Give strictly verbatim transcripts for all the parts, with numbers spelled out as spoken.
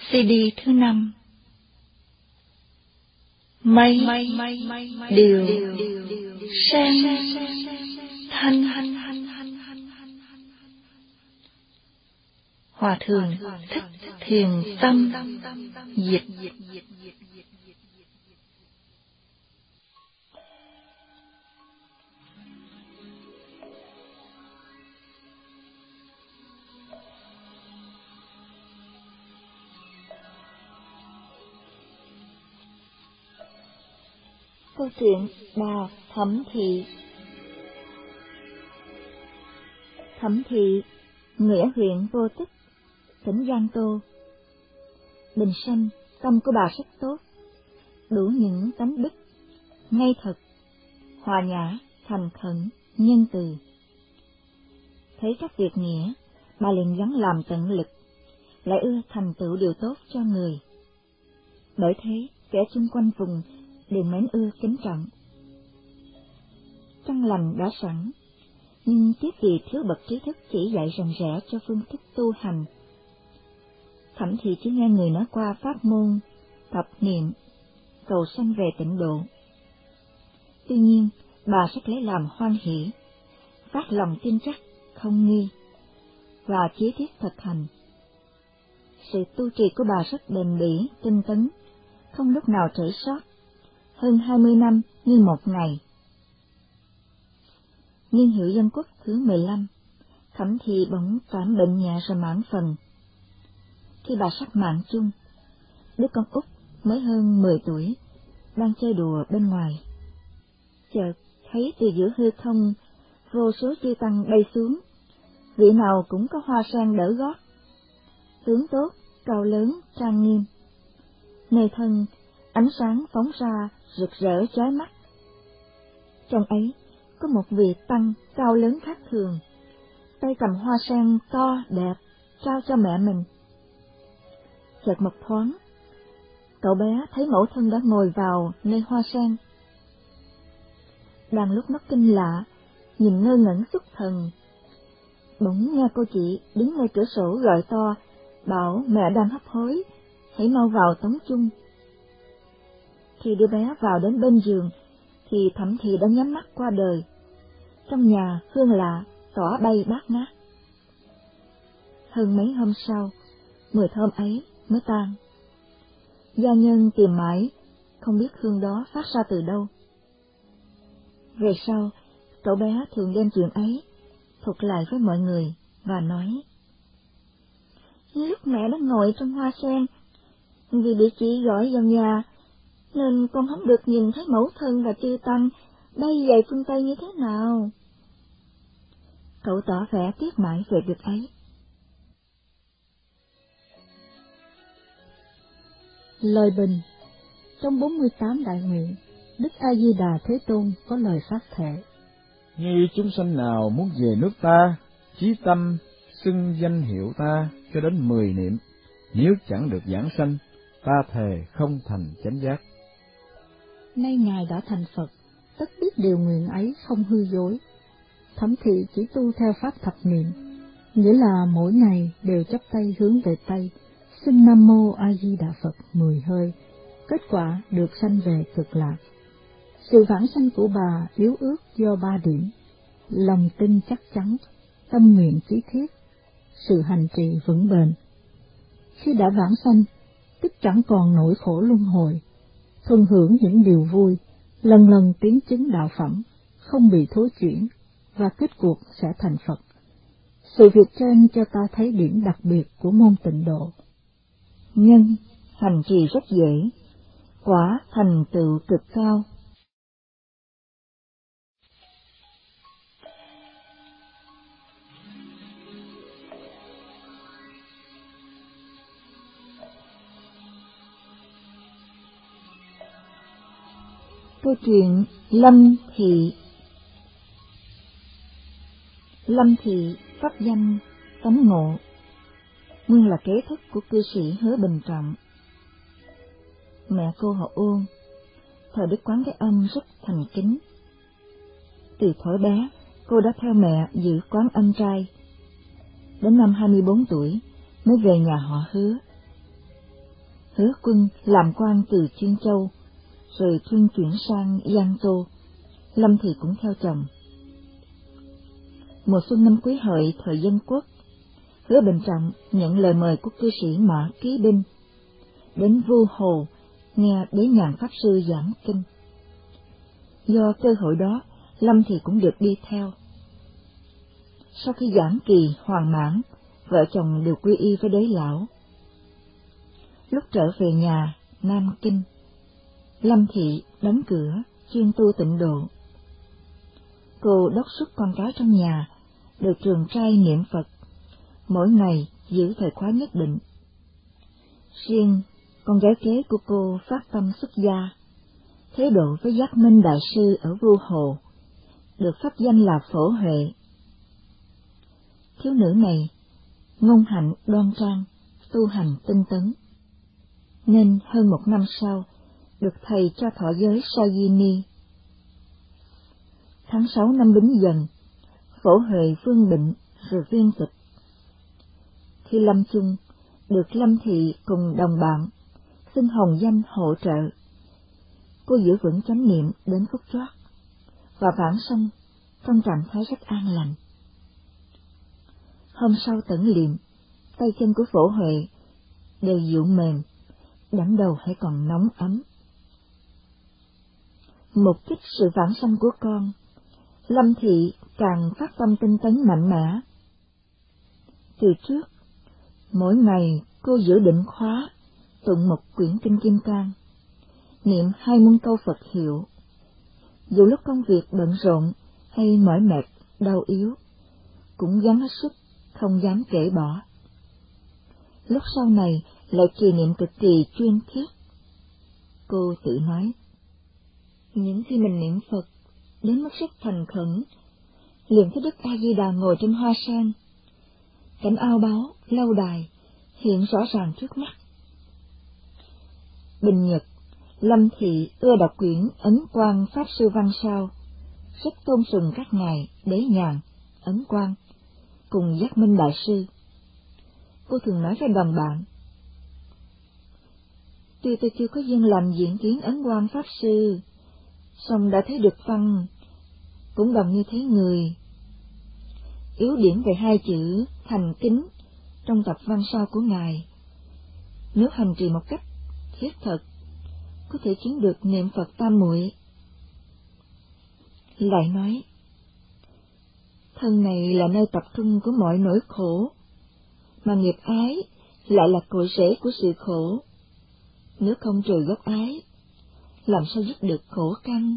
xê đê thứ năm. Mây điều sang thanh. Hòa thượng Thích Thiền Tâm dịch. Câu chuyện bà Thẩm Thị. Thẩm Thị, nghĩa huyện Vô Tích, tỉnh Giang Tô. Bình sinh, tâm của bà rất tốt, đủ những tánh đức, ngay thật, hòa nhã, thành khẩn, nhân từ. Thấy các việc nghĩa, bà liền gắng làm tận lực, lại ưa thành tựu điều tốt cho người. Bởi thế, kẻ xung quanh vùng đều mến ưa kính trọng. Căn lành đã sẵn, nhưng tiếc vì thiếu bậc trí thức chỉ dạy rành rẽ cho phương thức tu hành. Thẩm Thị chỉ nghe người nói qua pháp môn, tập niệm, cầu sanh về tịnh độ. Tuy nhiên, bà rất lấy làm hoan hỷ, phát lòng tin chắc, không nghi, và chí thiết thực hành. Sự tu trì của bà rất bền bỉ, tinh tấn, không lúc nào trễ sót, hơn hai mươi năm như một ngày. Niên hiệu Dân Quốc thứ mười lăm, Thẩm Thị bỗng cảm bệnh nhẹ rồi mãn phần. Khi bà sắp mạng chung, đứa con út mới hơn mười tuổi, đang chơi đùa bên ngoài. Chợt thấy từ giữa hư không, vô số chư tăng bay xuống, vị nào cũng có hoa sen đỡ gót, tướng tốt, cao lớn, trang nghiêm. Nơi thân, ánh sáng phóng ra rực rỡ chói mắt. Trong ấy có một vị tăng cao lớn khác thường, tay cầm hoa sen to đẹp trao cho mẹ mình. Chợt một thoáng, cậu bé thấy mẫu thân đã ngồi vào nơi hoa sen. Đang lúc nó kinh lạ, nhìn ngơ ngẩn xuất thần, bỗng nghe cô chị đứng ngay cửa sổ gọi to, bảo mẹ đang hấp hối, hãy mau vào tống chung. Khi đứa bé vào đến bên giường, thì Thẩm Thị đã nhắm mắt qua đời. Trong nhà hương lạ tỏa bay bát ngát. Hơn mấy hôm sau, mùi thơm ấy mới tan. Gia nhân tìm mãi, không biết hương đó phát ra từ đâu. Về sau, cậu bé thường đem chuyện ấy thuật lại với mọi người và nói: lúc mẹ đã ngồi trong hoa sen, vì bị chị gọi vào nhà, nên con không được nhìn thấy mẫu thân và chư tăng bay về phương Tây như thế nào. Cậu tỏ vẻ tiếc mãi về việc ấy. Lời bình. Trong bốn mươi tám đại nguyện, Đức A Di Đà Thế Tôn có lời phát thệ: như chúng sanh nào muốn về nước ta, chí tâm xưng danh hiệu ta cho đến mười niệm, nếu chẳng được giảng sanh, ta thề không thành chánh giác. Nay Ngài đã thành Phật, tất biết điều nguyện ấy không hư dối. Thẩm Thị chỉ tu theo pháp thập niệm, nghĩa là mỗi ngày đều chắp tay hướng về Tây, xưng Nam Mô A Di Đà Phật mười hơi, kết quả được sanh về Cực Lạc. Sự vãng sanh của bà yếu ước do ba điểm: lòng tin chắc chắn, tâm nguyện chí thiết, sự hành trì vững bền. Khi đã vãng sanh, tức chẳng còn nỗi khổ luân hồi, thuần hưởng những điều vui, lần lần tiến chứng đạo phẩm, không bị thối chuyển, và kết cuộc sẽ thành Phật. Sự việc trên cho ta thấy điểm đặc biệt của môn tịnh độ. Nhân hành trì rất dễ, quả thành tựu cực cao. Câu chuyện Lâm Thị. Lâm Thị pháp danh Tánh Ngộ, nguyên là kế thất của cư sĩ Hứa Bình Trọng. Mẹ cô họ Uông, thờ Đức Quán Thế Âm rất thành kính. Từ thuở bé, cô đã theo mẹ giữ quán Âm trai. Đến năm hai mươi bốn tuổi mới về nhà họ Hứa. Hứa Quân làm quan từ Chuyên Châu, rồi thuyên chuyển sang Giang Tô. Lâm Thị cũng theo chồng. Mùa xuân năm Quý Hợi thời Dân Quốc, Hứa Bình Trọng nhận lời mời của cư sĩ Mã Ký Binh đến Vu Hồ nghe Đế Nhàn Pháp Sư giảng kinh. Do cơ hội đó, Lâm Thị cũng được đi theo. Sau khi giảng kỳ hoàn mãn, vợ chồng đều quy y với Đế Lão. Lúc trở về nhà Nam Kinh, Lâm Thị đóng cửa chuyên tu tịnh độ. Cô đốc xuất con cái trong nhà được trường trai niệm Phật, mỗi ngày giữ thời khóa nhất định. Riêng con gái kế của cô phát tâm xuất gia, thế độ với Giác Minh Đại Sư ở Vu Hồ, được pháp danh là Phổ Huệ. Thiếu nữ này ngôn hạnh đoan trang, tu hành tinh tấn, nên hơn một năm sau được thầy cho thọ giới Sa Di Ni. Tháng sáu năm Bính Dần, Phổ Huệ vương bệnh rồi viên tịch. Khi lâm chung, được Lâm Thị cùng đồng bạn xin hồng danh hỗ trợ. Cô giữ vững chánh niệm đến phút chót và vãng sanh trong trạng thái rất an lành. Hôm sau tẩn liệm, tay chân của Phổ Huệ đều dịu mềm, đảnh đầu hãy còn nóng ấm. Mục đích sự vãng sanh của con, Lâm Thị càng phát tâm tinh tấn mạnh mẽ. Từ trước, mỗi ngày cô giữ định khóa, tụng một quyển kinh Kim Cang, niệm hai muôn câu Phật hiệu. Dù lúc công việc bận rộn hay mỏi mệt, đau yếu, cũng gắng hết sức, không dám kể bỏ. Lúc sau này lại trì niệm cực kỳ chuyên thiết. Cô tự nói, những khi mình niệm Phật đến mức rất thành khẩn, liền thấy Đức A Di Đà ngồi trên hoa sen, cảnh ao báu lâu đài hiện rõ ràng trước mắt. Bình nhật, Lâm Thị ưa đọc quyển Ấn Quang Pháp Sư Văn Sao, rất tôn sùng các ngài Đế Nhàn, Ấn Quang cùng Giác Minh Đại Sư. Cô thường nói với đồng bạn, tuy tôi chưa có duyên làm diễn kiến Ấn Quang Pháp Sư, song đã thấy được văn, cũng đồng như thấy người. Yếu điểm về hai chữ thành kính trong tập văn sao của ngài, nếu hành trì một cách thiết thực, có thể chứng được niệm Phật tam muội. Lại nói, thân này là nơi tập trung của mọi nỗi khổ, mà nghiệp ái lại là cội rễ của sự khổ. Nếu không trừ gốc ái, làm sao dứt được khổ căn?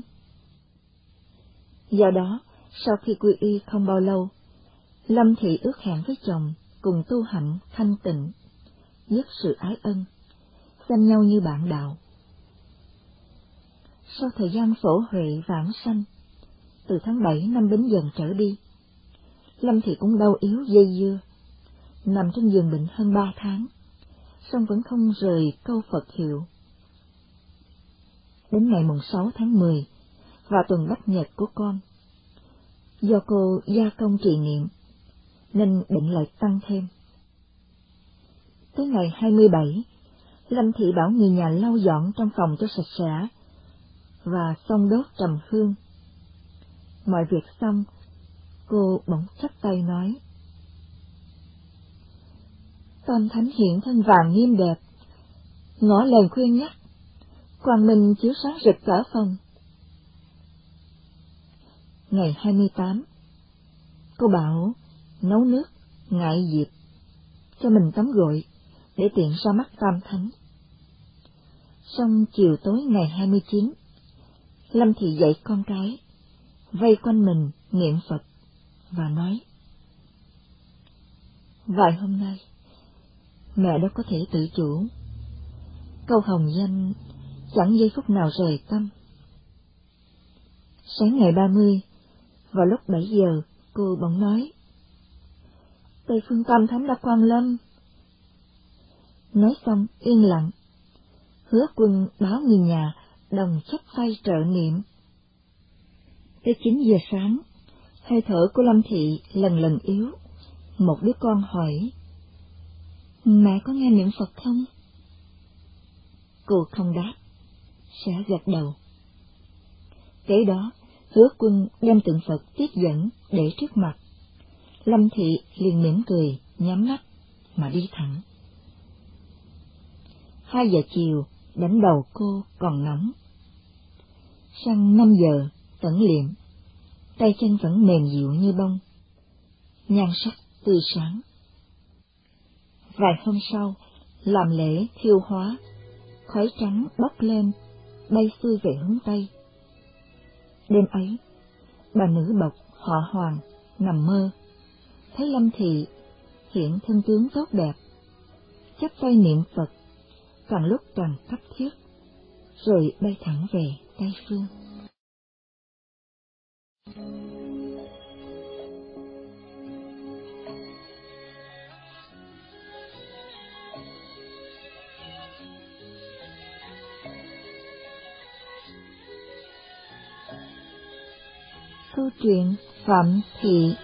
Do đó, sau khi quy y không bao lâu, Lâm Thị ước hẹn với chồng cùng tu hạnh thanh tịnh, dứt sự ái ân, xem nhau như bạn đạo. Sau thời gian Phổ Huệ vãng sanh, từ tháng bảy năm Bính Dần trở đi, Lâm Thị cũng đau yếu dây dưa, nằm trên giường bệnh hơn ba tháng, song vẫn không rời câu Phật hiệu. Đến ngày mùng sáu tháng mười, và tuần bách nhật của con, do cô gia công trì niệm, nên bệnh lại tăng thêm. Tới ngày hai mươi bảy, Lâm Thị bảo người nhà lau dọn trong phòng cho sạch sẽ, và xông đốt trầm hương. Mọi việc xong, cô bỗng chắp tay nói, Tam Thánh hiện thân vàng nghiêm đẹp, ngỏ lời khuyên nhắc, quang minh chiếu sáng rực cả phòng. Ngày hai mươi tám, cô bảo nấu nước ngại diệp, cho mình tắm gội, để tiện ra mắt Tam Thánh. Xong chiều tối ngày hai mươi chín, Lâm Thị dạy con cái, vây quanh mình niệm Phật, và nói, vài hôm nay, mẹ đã có thể tự chủ, câu hồng danh chẳng giây phút nào rời tâm. Sáng ngày ba mươi, vào lúc bảy giờ, cô bỗng nói, Tây Phương Tam Thánh đã quan lâm. Nói xong yên lặng, Hứa Quân báo người nhà đồng chắp tay trợ niệm. Tới chín giờ sáng, hơi thở của Lâm Thị lần lần yếu. Một đứa con hỏi, mẹ có nghe niệm Phật không? Cô không đáp, sẽ gật đầu. Kế đó, Hứa Quân đem tượng Phật tiếp dẫn để trước mặt. Lâm Thị liền mỉm cười, nhắm mắt mà đi thẳng. Hai giờ chiều, đánh đầu cô còn nóng. Sang năm giờ, tẩn liệm, tay chân vẫn mềm dịu như bông, nhan sắc tươi sáng. Vài hôm sau, làm lễ thiêu hóa, khói trắng bốc lên, bay xuôi về hướng Tây. Đêm ấy, bà nữ bộc họ Hoàng nằm mơ, thấy Lâm Thị hiện thân tướng tốt đẹp, chắp tay niệm Phật, càng lúc càng cấp thiết, rồi bay thẳng về Tây Phương. Câu chuyện Phạm Thị.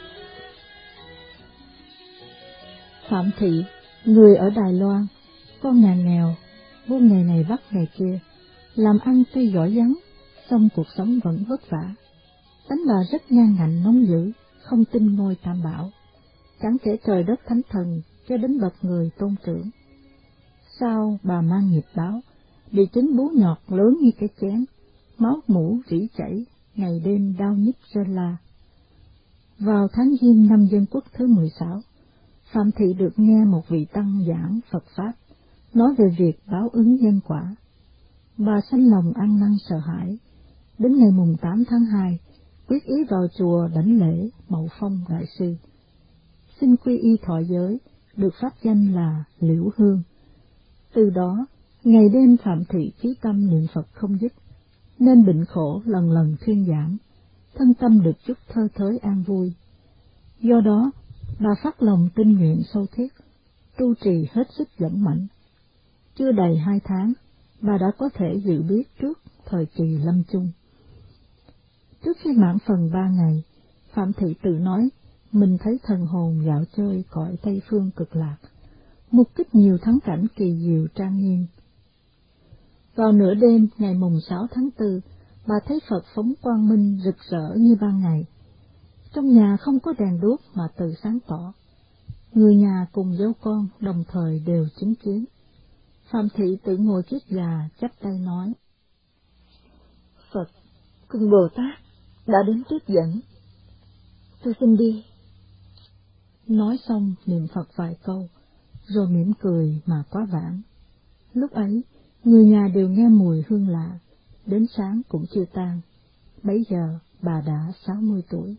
Phạm Thị, người ở Đài Loan, con nhà nghèo, buôn ngày này bắt ngày kia, làm ăn tuy giỏi giắng, song cuộc sống vẫn vất vả. Tánh bà rất ngang ngạnh nóng dữ, không tin ngôi Tam Bảo, chẳng kể trời đất thánh thần cho đến bậc người tôn trưởng. Sau bà mang nghiệp báo, bị chứng bú nhọt lớn như cái chén, máu mũ rỉ chảy, ngày đêm đau nhức rên la. Vào tháng Giêng năm Dân Quốc thứ mười sáu, Phạm Thị được nghe một vị tăng giảng Phật Pháp, nói về việc báo ứng nhân quả. Bà sanh lòng ăn năn sợ hãi, đến ngày mùng tám tháng hai, quyết ý vào chùa đảnh lễ Mậu Phong Đại Sư. Xin quy y thọ giới, được pháp danh là Liễu Hương. Từ đó, ngày đêm Phạm Thị chí tâm niệm Phật không dứt, nên bệnh khổ lần lần thuyên giảm, thân tâm được chút thơ thới an vui. Do đó, bà phát lòng tinh nguyện sâu thiết, tu trì hết sức dũng mãnh. Chưa đầy hai tháng, bà đã có thể dự biết trước thời kỳ lâm chung. Trước khi mãn phần ba ngày, Phạm Thị tự nói mình thấy thần hồn dạo chơi cõi Tây Phương cực lạc, mục kích nhiều thắng cảnh kỳ diệu trang nghiêm. Vào nửa đêm ngày mùng sáu tháng tư, bà thấy Phật phóng quang minh rực rỡ như ban ngày. Trong nhà không có đèn đuốc mà tự sáng tỏ. Người nhà cùng dâu con đồng thời đều chứng kiến. Phạm Thị tự ngồi chiếc gà chắp tay nói: Phật cùng Bồ Tát đã đến tiếp dẫn, tôi xin đi. Nói xong niệm Phật vài câu, rồi mỉm cười mà quá vãng. Lúc ấy, người nhà đều nghe mùi hương lạ, đến sáng cũng chưa tan. Bấy giờ bà đã sáu mươi tuổi.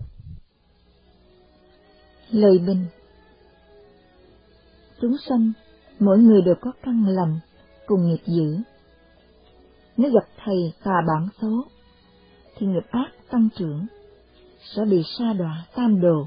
Lời bình: chúng sanh mỗi người đều có căn lành cùng nghiệp dữ. Nếu gặp thầy tà bản số, thì nghiệp ác tăng trưởng, sẽ bị sa đọa tam đồ.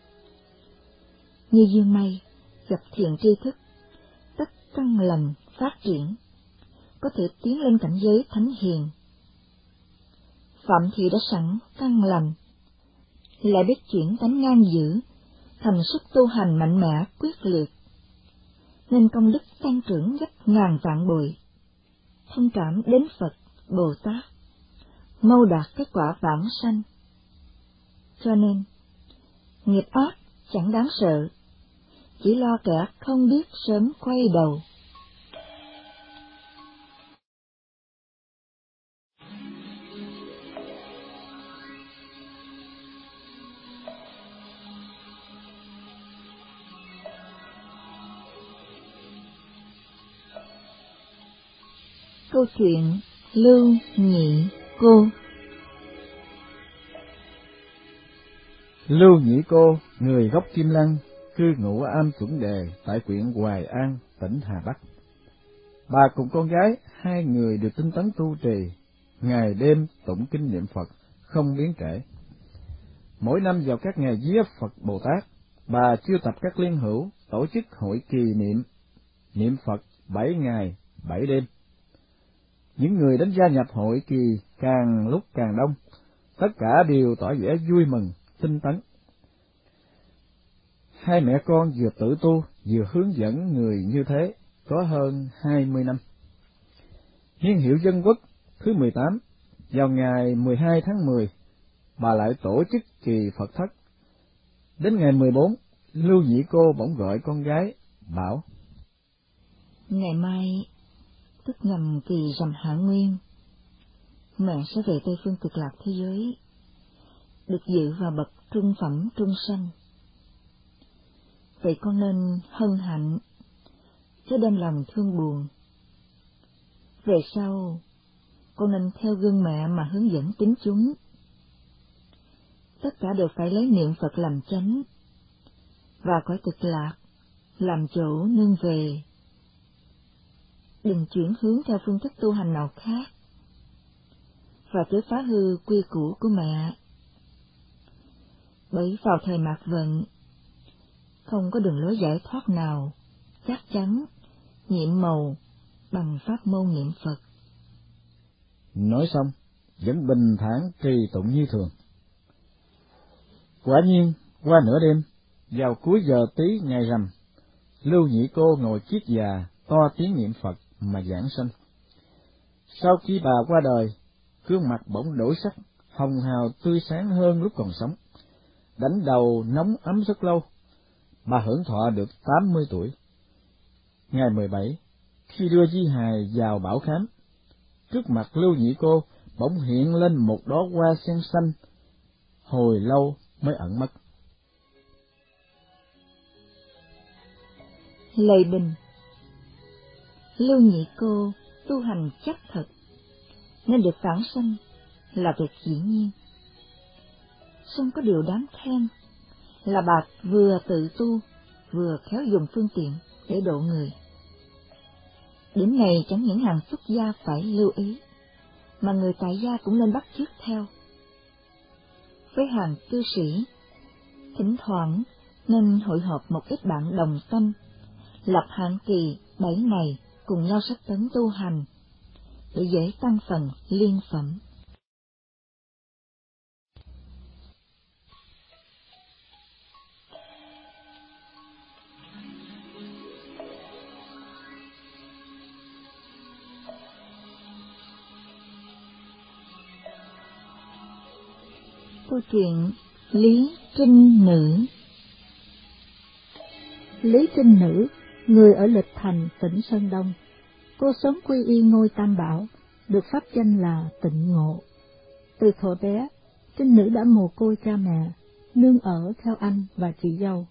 Như dương mây gặp thiện tri thức, tất căn lành phát triển, có thể tiến lên cảnh giới thánh hiền. Phạm Thị đã sẵn căn lành, lại biết chuyển tánh ngang dữ thành sức tu hành mạnh mẽ quyết liệt, nên công đức tăng trưởng gấp ngàn vạn bội, thông cảm đến Phật, Bồ Tát, mau đạt kết quả vãng sanh. Cho nên, nghiệp ác chẳng đáng sợ, chỉ lo kẻ không biết sớm quay đầu. Câu chuyện Lưu Nhị Cô. Lưu Nhị Cô, người gốc Kim Lăng, cư ngụ ở Am Chuẩn Đề tại huyện Hoài An, tỉnh Hà Bắc. Bà cùng con gái, hai người đều tinh tấn tu trì, ngày đêm tụng kinh niệm Phật, không biến trễ. Mỗi năm vào các ngày vía Phật Bồ Tát, bà chiêu tập các liên hữu tổ chức hội kỳ niệm, niệm Phật bảy ngày, bảy đêm. Những người đến gia nhập hội kỳ càng lúc càng đông, tất cả đều tỏ vẻ vui mừng, tinh tấn. Hai mẹ con vừa tự tu, vừa hướng dẫn người như thế, có hơn hai mươi năm. Niên hiệu Dân Quốc thứ mười tám, vào ngày mười hai tháng mười, bà lại tổ chức kỳ Phật thất. Đến ngày mười bốn, Lưu Nhị Cô bỗng gọi con gái, bảo: Ngày mai, tức nhằm kỳ rằm Hạ Nguyên, mẹ sẽ về Tây Phương Cực Lạc thế giới, được dự vào bậc trung phẩm trung sanh. Vậy con nên hân hạnh, chứ đem lòng thương buồn. Về sau, con nên theo gương mẹ mà hướng dẫn tín chúng. Tất cả đều phải lấy niệm Phật làm chánh, và cõi Cực Lạc làm chỗ nương về. Đừng chuyển hướng theo phương thức tu hành nào khác, và chớ phá hư quy củ của mẹ. Bởi vào thời mạt vận, không có đường lối giải thoát nào chắc chắn, nhiệm màu bằng pháp môn niệm Phật. Nói xong, vẫn bình thản trì tụng như thường. Quả nhiên, qua nửa đêm, vào cuối giờ tí ngày rằm, Lưu Nhị Cô ngồi kiết già to tiếng niệm Phật mà giảng sanh. Sau khi bà qua đời, gương mặt bỗng đổi sắc, hồng hào tươi sáng hơn lúc còn sống. Đánh đầu nóng ấm rất lâu, bà hưởng thọ được tám mươi tuổi. Ngày mười bảy, khi đưa di hài vào bảo khám, trước mặt Lưu Nhị Cô bỗng hiện lên một đóa hoa sen xanh, hồi lâu mới ẩn mất. Lời bình: Lưu Nhị Cô tu hành chắc thật, nên được vãng sanh là việc dĩ nhiên. Song có điều đáng khen là bà vừa tự tu, vừa khéo dùng phương tiện để độ người. Đến này chẳng những hàng xuất gia phải lưu ý, mà người tại gia cũng nên bắt chước theo. Với hàng cư sĩ, thỉnh thoảng nên hội họp một ít bạn đồng tâm, lập hạn kỳ bảy ngày cùng nhau sách tấn tu hành, để dễ tăng phần liên phẩm. Câu chuyện Lý Trinh Nữ. Lý Trinh Nữ, người ở Lịch Thành, tỉnh Sơn Đông. Cô sớm quy y ngôi Tam Bảo, được pháp danh là Tịnh Ngộ. Từ thuở bé, Trinh Nữ đã mồ côi cha mẹ, nương ở theo anh và chị dâu.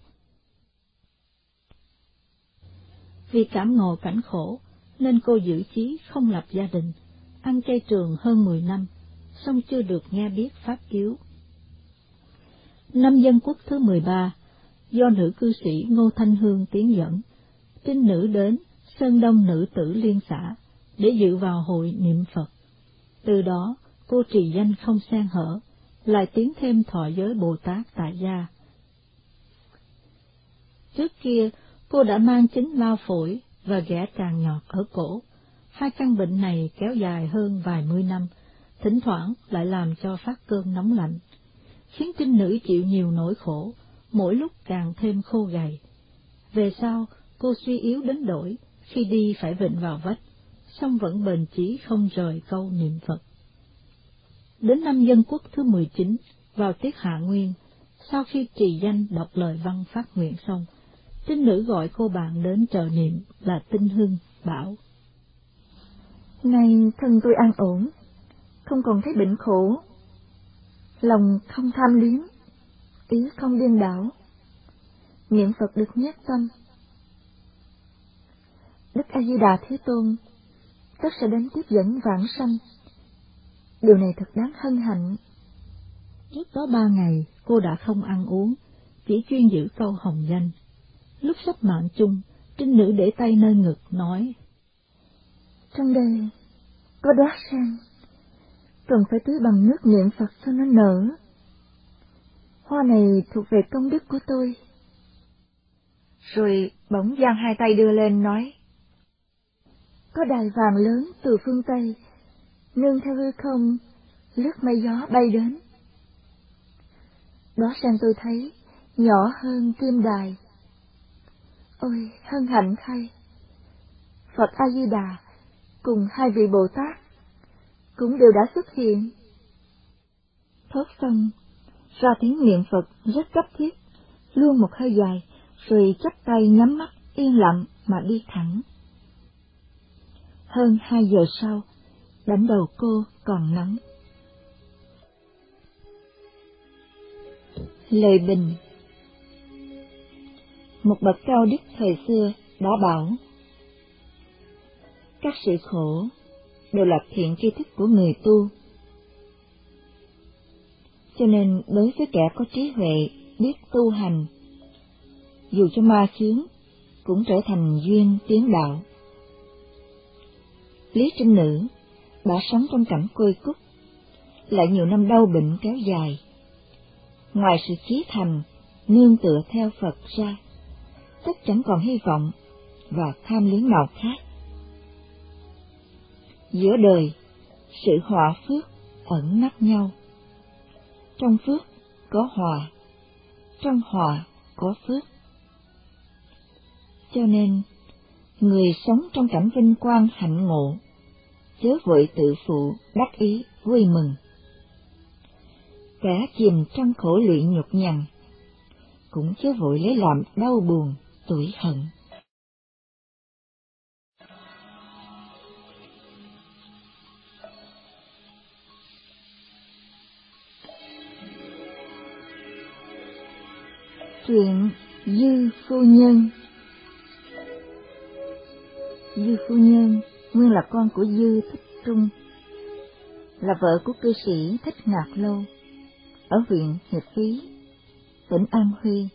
Vì cảm ngộ cảnh khổ, nên cô giữ chí không lập gia đình, ăn chay trường hơn mười năm, song chưa được nghe biết pháp cứu. Năm Dân Quốc thứ mười ba, do nữ cư sĩ Ngô Thanh Hương tiến dẫn, Trinh Nữ đến Sơn Đông Nữ Tử Liên Xã để dự vào hội niệm Phật. Từ đó, cô trì danh không xen hở, lại tiến thêm thọ giới Bồ Tát tại gia. Trước kia, cô đã mang chứng lao phổi và ghẻ tràng nhọt ở cổ. Hai căn bệnh này kéo dài hơn vài mươi năm, thỉnh thoảng lại làm cho phát cơn nóng lạnh, khiến Trinh Nữ chịu nhiều nỗi khổ, mỗi lúc càng thêm khô gầy. Về sau, cô suy yếu đến đổi, khi đi phải vịn vào vách, song vẫn bền chí không rời câu niệm Phật. Đến năm Dân Quốc thứ mười chín, vào tiết Hạ Nguyên, sau khi trì danh đọc lời văn phát nguyện xong, Trinh Nữ gọi cô bạn đến trợ niệm là Tinh Hưng, bảo: Nay thân tôi an ổn, không còn thấy bệnh khổ, lòng không tham liếm, ý không điên đảo, niệm Phật được nhất tâm. Đức A Di Đà Thế Tôn tất sẽ đến tiếp dẫn vãng sanh. Điều này thật đáng hân hạnh. Trước đó ba ngày, cô đã không ăn uống, chỉ chuyên giữ câu hồng danh. Lúc sắp mạng chung, Trinh Nữ để tay nơi ngực nói: Trong đây có đóa sen, cần phải tưới bằng nước niệm Phật cho nó nở. Hoa này thuộc về công đức của tôi. Rồi bỗng giang hai tay đưa lên nói: Có đài vàng lớn từ phương Tây, nương theo hư không, lướt mây gió bay đến. Đóa sen tôi thấy nhỏ hơn kim đài. Ôi hân hạnh thay! Phật A Di Đà cùng hai vị Bồ Tát cũng đều đã xuất hiện. Thốt xong, ra tiếng niệm Phật rất cấp thiết, luôn một hơi dài, rồi chắp tay nhắm mắt yên lặng mà đi thẳng. Hơn hai giờ sau, đỉnh đầu cô còn nóng. Lời bình. Một bậc cao đức thời xưa đã bảo, các sự khổ đều là thiện tri thức của người tu. Cho nên đối với kẻ có trí huệ biết tu hành, dù cho ma chướng cũng trở thành duyên tiến đạo. Lý Trinh Nữ đã sống trong cảnh côi cút, lại nhiều năm đau bệnh kéo dài. Ngoài sự chí thành, nương tựa theo Phật ra, tất chẳng còn hy vọng và tham luyến nào khác. Giữa đời, sự họa phước ẩn nấp nhau. Trong phước có họa, trong họa có phước. Cho nên, người sống trong cảnh vinh quang hạnh ngộ, chớ vội tự phụ đắc ý vui mừng. Kẻ chìm trong khổ lụy nhục nhằn, cũng chớ vội lấy làm đau buồn tủi hận. Chuyện Dư Phu Nhân. Dư Phu Nhân nguyên là con của Dư Thích Trung, là vợ của cư sĩ Thích Ngạc Lâu ở huyện Hiệp Phí, tỉnh An Huy.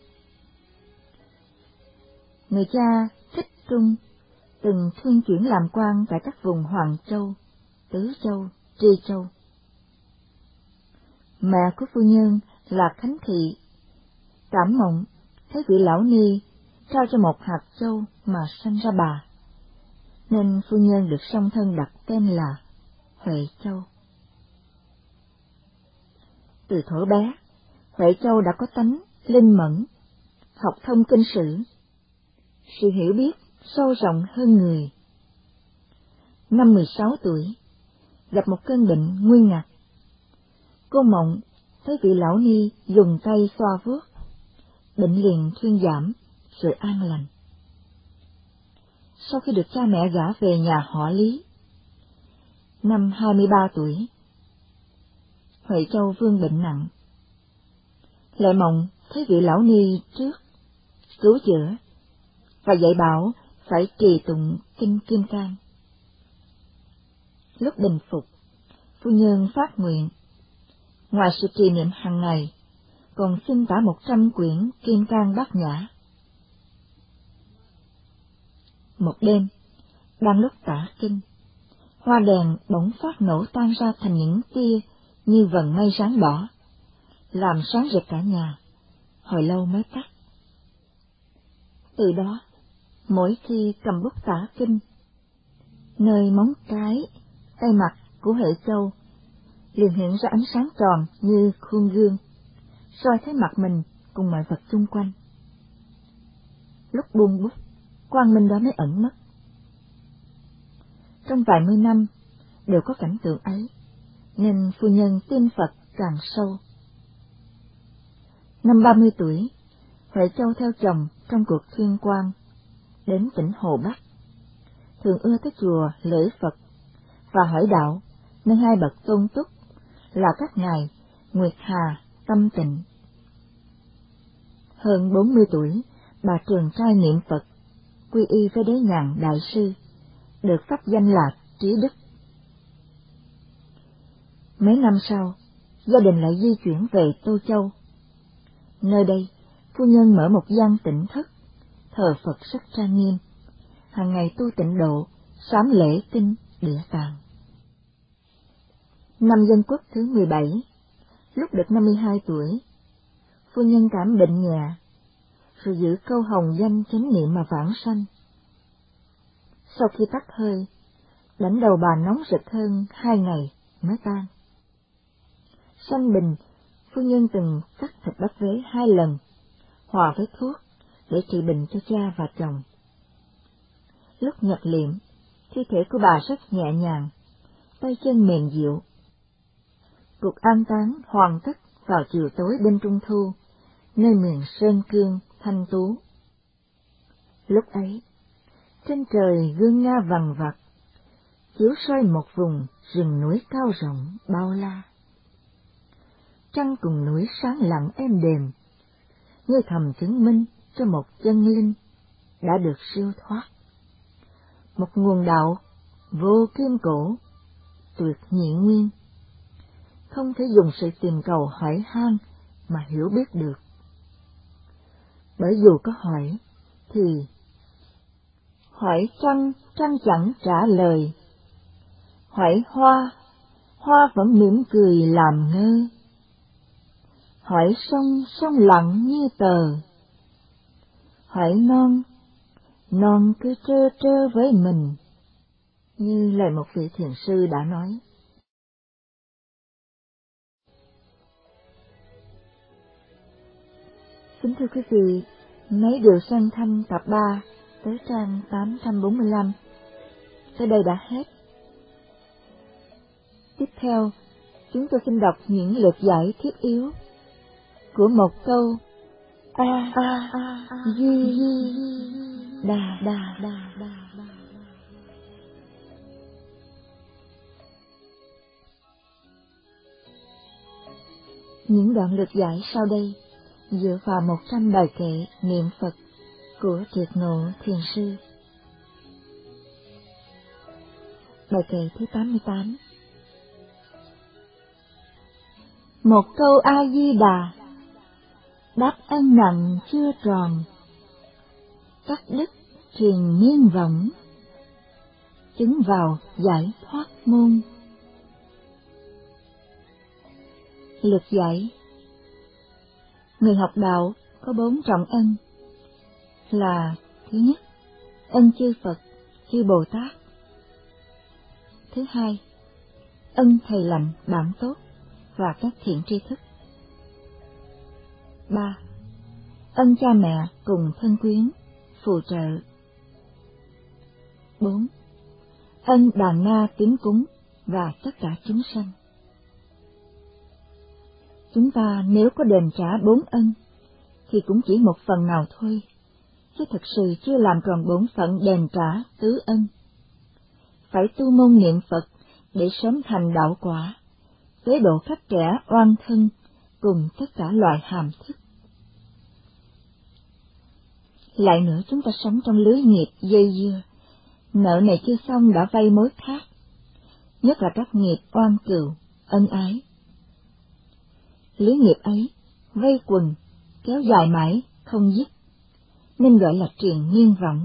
Người cha Thích Trung từng thuyên chuyển làm quan tại các vùng Hoàng Châu, Tứ Châu, Tri Châu. Mẹ của phu nhân là Khánh Thị cảm mộng thấy vị lão ni trao cho một hạt châu mà sanh ra bà, nên phu nhân được song thân đặt tên là Huệ Châu. Từ thuở bé, Huệ Châu đã có tánh linh mẫn, học thông kinh sử, sự hiểu biết sâu rộng hơn người. Năm mười sáu tuổi, gặp một cơn bệnh nguy ngặt. Cô mộng thấy vị lão ni dùng tay xoa vuốt, bệnh liền thuyên giảm rồi an lành. Sau khi được cha mẹ gả về nhà họ Lý, năm hai mươi ba tuổi, Huệ Châu vương bệnh nặng. Lại mộng thấy vị lão ni trước cứu chữa và dạy bảo phải trì tụng kinh Kim Cang. Lúc bình phục, phu nhân phát nguyện, ngoài sự trì niệm hàng ngày, còn xin tả một trăm quyển Kim Cang Bát Nhã. Một đêm, đang lúc tả kinh, hoa đèn bỗng phát nổ tan ra thành những tia như vầng mây sáng đỏ, làm sáng rực cả nhà, hồi lâu mới tắt. Từ đó, mỗi khi cầm bút tả kinh, nơi móng cái, tay mặt của Huệ Châu liền hiện ra ánh sáng tròn như khuôn gương, soi thấy mặt mình cùng mọi vật xung quanh. Lúc buông bút, quang minh đó mới ẩn mất. Trong vài mươi năm đều có cảnh tượng ấy, nên phu nhân tin Phật càng sâu. Năm ba mươi tuổi, Huệ Châu theo chồng trong cuộc thuyên quan đến tỉnh Hồ Bắc, thường ưa tới chùa lễ Phật và hỏi đạo nơi hai bậc tôn túc là các ngài Nguyệt Hà, Tâm Tịnh. Hơn bốn mươi tuổi, bà trường trai niệm Phật, quy y với Đế Nhàn Đại Sư, được pháp danh là Trí Đức. Mấy năm sau, gia đình lại di chuyển về Tô Châu. Nơi đây, phu nhân mở một gian tịnh thất, thờ Phật rất trang nghiêm, hàng ngày tu tịnh độ, sám lễ kinh địa tạng. Năm Dân Quốc thứ mười bảy, lúc được năm mươi hai tuổi, phu nhân cảm bệnh nhẹ, rồi giữ câu hồng danh chánh niệm mà vãng sanh. Sau khi tắt hơi, đảnh đầu bà nóng rực hơn hai ngày mới tan. Sanh bình, phu nhân từng cắt thịt bắp vế hai lần, hòa với thuốc để trị bệnh cho cha và chồng. Lúc nhập liệm, Thi thể của bà rất nhẹ nhàng, tay chân mềm dịu. Cuộc an táng hoàn tất vào chiều tối đêm Trung Thu, nơi miền Sơn Cương, thanh tú. Lúc ấy, trên trời gương nga vằng vặc, chiếu soi một vùng rừng núi cao rộng bao la. Trăng cùng núi sáng lặng êm đềm, như thầm chứng minh cho một chân linh đã được siêu thoát. Một nguồn đạo vô kim cổ, tuyệt nhị nguyên, không thể dùng sự tìm cầu hỏi han mà hiểu biết được. Bởi dù có hỏi, thì hỏi trăng, trăng chẳng trả lời. Hỏi hoa, hoa vẫn mỉm cười làm ngơ. Hỏi sông, sông lặng như tờ. Hỏi non, non cứ trơ trơ với mình, như lời một vị thiền sư đã nói. Kính thưa quý vị, mấy điều sang thăm tập ba tới trang tám trăm bốn mươi lăm. Tới đây đã hết. Tiếp theo, chúng tôi xin đọc những lược giải thiết yếu của một câu A A Di Đà Đà Đà Đà. Những đoạn lược giải sau đây dựa vào một trăm bài kệ niệm Phật của Triệt Ngộ Thiền Sư. Bài kệ thứ tám mươi tám. Một câu A Di Đà, đáp ân nặng chưa tròn, cắt đứt truyền miên võng, chứng vào giải thoát môn. Lược giải. Người học đạo có bốn trọng ân là: thứ nhất, ân chư Phật, chư Bồ Tát; thứ hai, ân thầy lành, bạn tốt và các thiện tri thức; ba, ân cha mẹ cùng thân quyến, phù trợ; bốn, ân đàn na tín cúng và tất cả chúng sanh. Chúng ta nếu có đền trả bốn ân, thì cũng chỉ một phần nào thôi, chứ thực sự chưa làm tròn bổn phận đền trả tứ ân. Phải tu môn niệm Phật để sớm thành đạo quả, tế độ các trẻ oan thân cùng tất cả loại hàm thức. Lại nữa, chúng ta sống trong lưới nghiệp dây dưa, nợ này chưa xong đã vay mối khác, nhất là các nghiệp oan cừu, ân ái. Lưới nghiệp ấy vây quần, kéo dài mãi, không dứt, nên gọi là triền miên võng.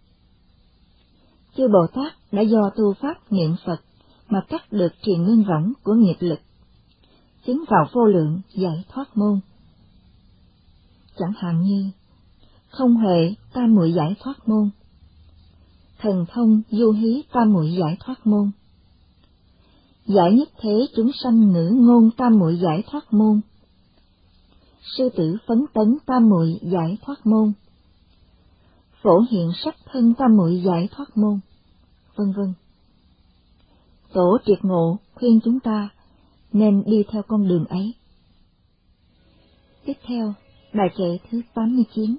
Chư Bồ Tát đã do tu pháp niệm Phật mà cắt được triền miên võng của nghiệp lực, chứng vào vô lượng giải thoát môn. Chẳng hạn như không huệ tam muội giải thoát môn, thần thông du hí tam muội giải thoát môn, giải nhất thế chúng sanh ngữ ngôn tam muội giải thoát môn, sư tử phấn tấn tam muội giải thoát môn, phổ hiện sắc thân tam muội giải thoát môn, vân vân. Tổ Triệt Ngộ khuyên chúng ta nên đi theo con đường ấy. Tiếp theo, bài kệ thứ tám mươi chín.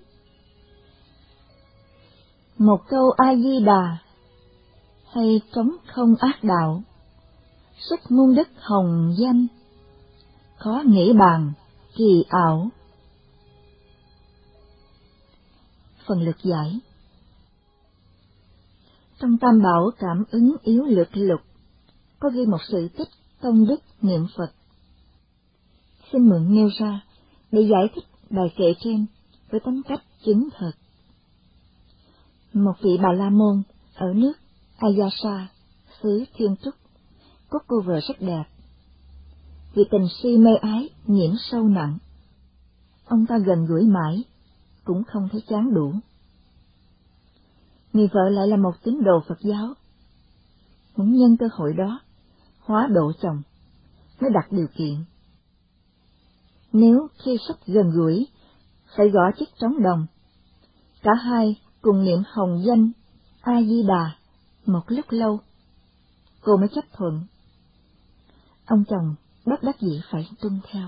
Một câu A Di Đà, hay trống không ác đạo, sức muôn đất hồng danh, khó nghĩ bàn kỳ ảo. Phần lược giải. Trong Tam Bảo Cảm Ứng Yếu Lược Lục có ghi một sự tích công đức niệm Phật. Xin mượn nêu ra để giải thích bài kệ trên với tính cách chứng thật. Một vị Bà La Môn ở nước Ayasa, xứ Thiên Trúc, có cô vợ rất đẹp. Vì tình si mê ái nhiễm sâu nặng, ông ta gần gũi mãi, cũng không thấy chán đủ. Người vợ lại là một tín đồ Phật giáo, muốn nhân cơ hội đó hóa độ chồng, mới đặt điều kiện. Nếu khi sắp gần gũi, phải gõ chiếc trống đồng, cả hai cùng niệm hồng danh A Di Đà Một lúc lâu, cô mới chấp thuận. Ông chồng bất đắc dĩ phải tuân theo.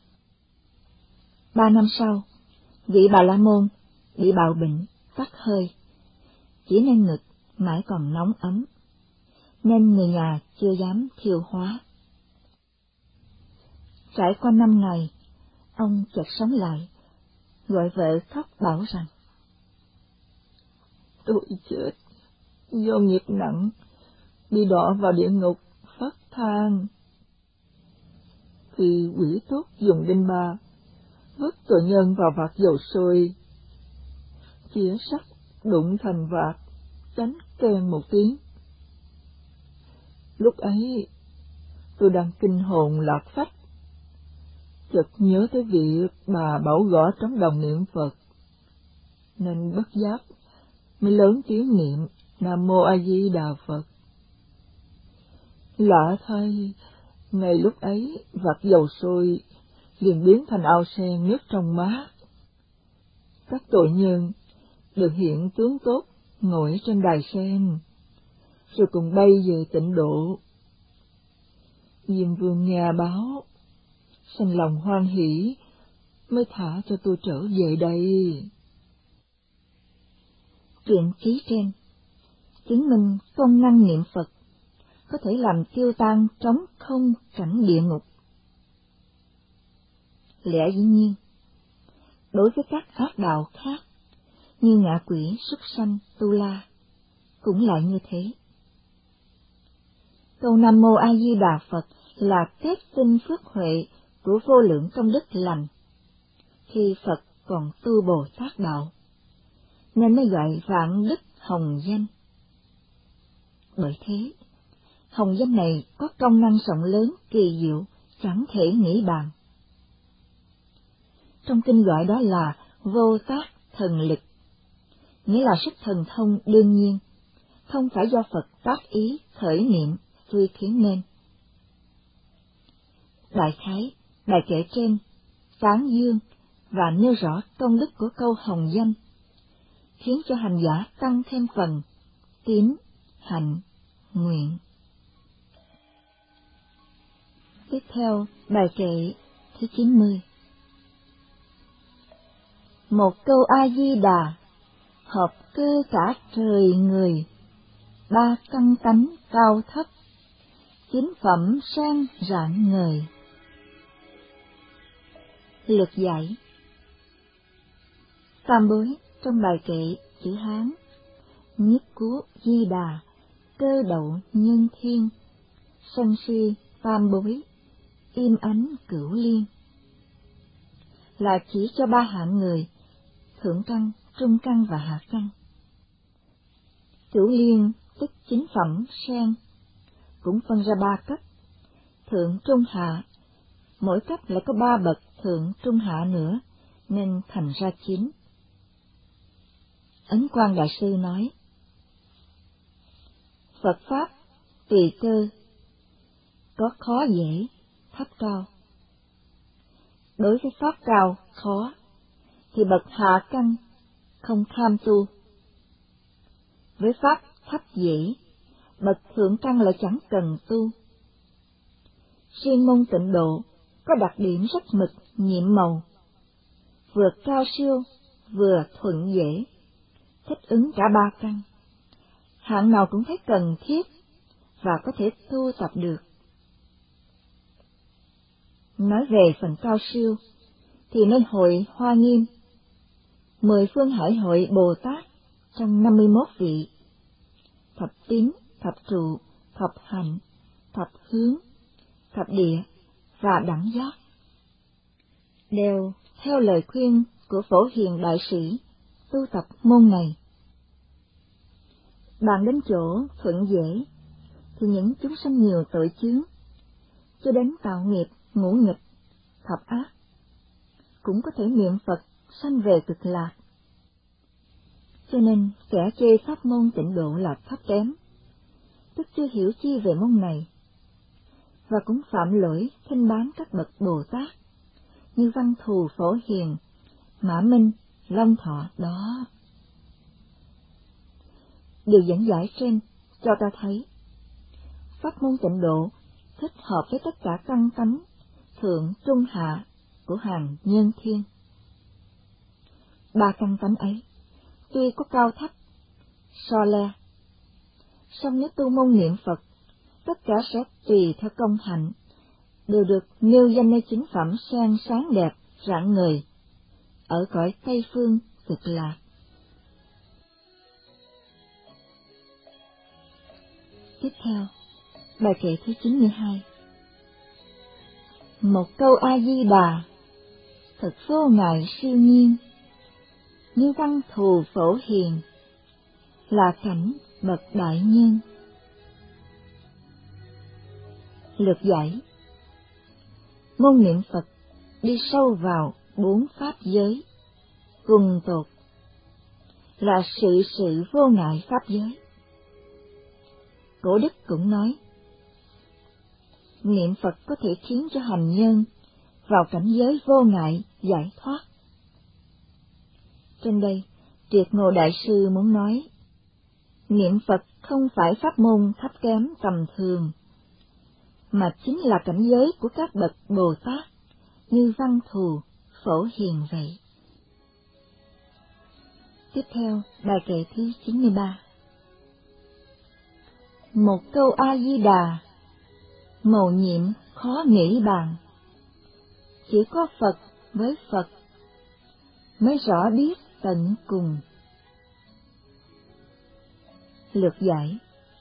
Ba năm sau, vị Bà La Môn bị bạo bệnh, tắc hơi, chỉ nên ngực mãi còn nóng ấm, nên người nhà chưa dám thiêu hóa. Trải qua năm ngày, ông chợt sống lại, gọi vợ khóc bảo rằng: Tôi chết do nghiệp nặng, bị đọa vào địa ngục phát than. Khi quỷ tốt dùng đinh ba vứt tội nhân vào vạc dầu sôi, chĩa sắt đụng thành vạc, đánh keng một tiếng. Lúc ấy tôi đang kinh hồn lạc phách, chợt nhớ tới việc bà bảo gõ trống đồng niệm Phật, nên bất giác mới lớn tiếng niệm Nam Mô A Di Đà Phật. Lạ thay, ngay lúc ấy vạc dầu sôi liền biến thành ao sen nước trong mát. Các tội nhân được hiện tướng tốt ngồi trên đài sen, rồi cùng bay về tịnh độ. Diêm Vương nghe báo, sanh lòng hoan hỷ, mới thả cho tôi trở về đây. Truyện ký trên chứng minh công năng niệm Phật có thể làm tiêu tan trống không cảnh địa ngục. Lẽ dĩ nhiên, đối với các ác đạo khác như ngạ quỷ, súc sanh, tu la cũng lại như thế. Câu Nam Mô A Di Đà Phật là kết tinh phước huệ của vô lượng công đức lành khi Phật còn tu Bồ Tát đạo, nên mới gọi vạn đức hồng danh. Bởi thế, hồng danh này có công năng rộng lớn kỳ diệu, chẳng thể nghĩ bàn. Trong kinh gọi đó là vô tác thần lực, nghĩa là sức thần thông đương nhiên, không phải do Phật tác ý khởi niệm suy khiến nên. Đại khái, bài kể trên tán dương và nêu rõ công đức của câu hồng danh, khiến cho hành giả tăng thêm phần tín, hạnh, nguyện. Tiếp theo, bài kệ thứ chín mươi. Một câu A-di-đà, hợp cơ cả trời người, ba căn tánh cao thấp, chính phẩm sang rạng ngời. Lược giải. Tam bối trong bài kệ chữ Hán: nhất cú di đà, cơ đậu nhân thiên, sanh si tam bối, im ánh cửu liên, là chỉ cho ba hạng người: thượng căn, trung căn và hạ căn. Cửu liên tức chính phẩm sen, cũng phân ra ba cấp: thượng, trung, hạ. Mỗi cấp lại có ba bậc thượng, trung, hạ nữa, nên thành ra chín. Ấn Quang Đại Sư nói: Phật Pháp tùy cơ, có khó dễ, thấp cao. Đối với Pháp cao, khó, thì bậc hạ căn không tham tu. Với Pháp thấp dễ, bậc thượng căn lại chẳng cần tu. Riêng môn tịnh độ có đặc điểm rất mực nhiệm màu, vừa cao siêu, vừa thuận dễ, thích ứng cả ba căn, hạng nào cũng thấy cần thiết và có thể tu tập được. Nói về phần cao siêu, thì nơi hội Hoa Nghiêm, mười phương hải hội Bồ Tát trong năm mươi mốt vị, thập tín, thập trụ, thập hạnh, thập hướng, thập địa và đẳng giác, đều theo lời khuyên của Phổ Hiền Đại Sĩ tu tập môn này. Bàn đến chỗ thuận dễ, thì những chúng sanh nhiều tội chướng, cho đến tạo nghiệp ngũ nghịch, thập ác, cũng có thể niệm Phật sanh về cực lạc. Cho nên kẻ chê pháp môn tịnh độ là thấp kém, tức chưa hiểu chi về môn này, và cũng phạm lỗi khinh bán các bậc Bồ Tát như Văn Thù, Phổ Hiền, Mã Minh, Long Thọ đó. Điều dẫn giải trên cho ta thấy pháp môn Tịnh Độ thích hợp với tất cả căn tánh thượng trung hạ của hàng nhân thiên. Ba căn tánh ấy tuy có cao thấp so le, song nếu tu môn niệm Phật, tất cả sẽ tùy theo công hạnh, đều được nêu danh nơi chính phẩm sang sáng đẹp rạng ngời ở cõi Tây phương Cực Lạc. Tiếp theo, bài kệ thứ chín mươi hai. Một câu A Di Đà, thật vô ngại siêu nhiên, như văn thù phổ hiền, là cảnh bậc đại nhân. Lược giải: môn niệm Phật đi sâu vào bốn pháp giới cùng tột, là sự sự vô ngại pháp giới. Cổ đức cũng nói, niệm Phật có thể khiến cho hành nhân vào cảnh giới vô ngại giải thoát. Trên đây, Triệt Ngộ Đại Sư muốn nói, niệm Phật không phải pháp môn thấp kém tầm thường, mà chính là cảnh giới của các bậc Bồ Tát như Văn Thù, Phổ Hiền vậy. Tiếp theo, bài kệ thứ chín mươi ba. Một câu A Di Đà, mầu nhiệm khó nghĩ bàn, chỉ có Phật với Phật mới rõ biết tận cùng. Lược giải: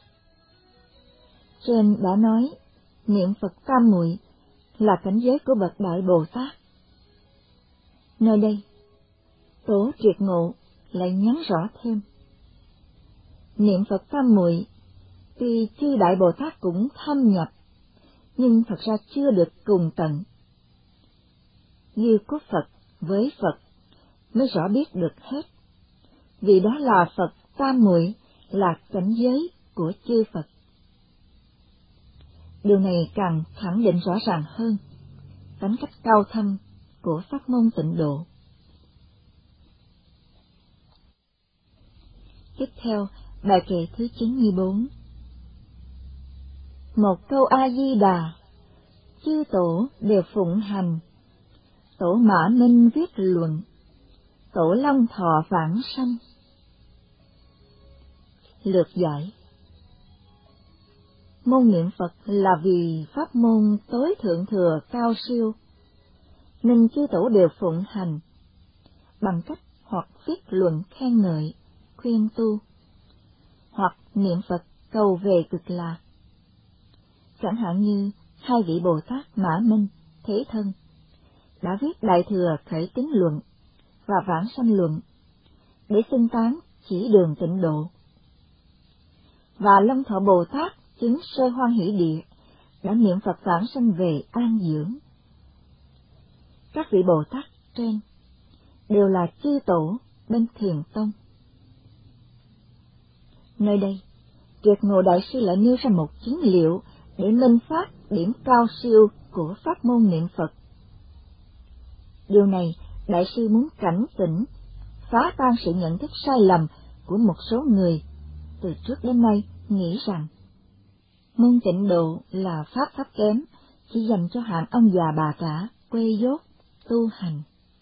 trên đã nói niệm Phật tam muội là cảnh giới của bậc Đại Bồ Tát. Nơi đây, Tổ Triệt Ngộ lại nhắn rõ thêm, niệm Phật tam muội tuy chư Đại Bồ Tát cũng thâm nhập, nhưng thật ra chưa được cùng tận. Như có Phật với Phật mới rõ biết được hết, vì đó là Phật tam muội, là cảnh giới của chư Phật. Điều này càng khẳng định rõ ràng hơn tính cách cao thâm của pháp môn Tịnh Độ. Tiếp theo, bài kệ thứ chín mươi bốn. Một câu A Di Đà, chư tổ đều phụng hành, tổ Mã Minh viết luận, tổ Long Thọ vãng sanh. Lược giải: môn niệm Phật là vì pháp môn tối thượng thừa cao siêu, nên chư tổ đều phụng hành, bằng cách hoặc viết luận khen ngợi, khuyên tu, hoặc niệm Phật cầu về Cực Lạc. Chẳng hạn như hai vị Bồ Tát Mã Minh, Thế Thân đã viết Đại Thừa Khởi Tín Luận và Vãng Sanh Luận để xưng tán chỉ đường Tịnh Độ, và Long Thọ Bồ Tát chứng Sơ Hoan Hỷ Địa đã niệm Phật vãng sanh về an dưỡng. Các vị Bồ Tát trên đều là chư tổ bên Thiền Tông. Nơi đây, Triệt Ngộ Đại Sư lại nêu ra một chứng liệu để minh phát điểm cao siêu của pháp môn niệm Phật. Điều này, Đại Sư muốn cảnh tỉnh, phá tan sự nhận thức sai lầm của một số người từ trước đến nay nghĩ rằng môn Tịnh Độ là pháp thấp kém, chỉ dành cho hạng ông già bà cả, quê dốt, tu hành.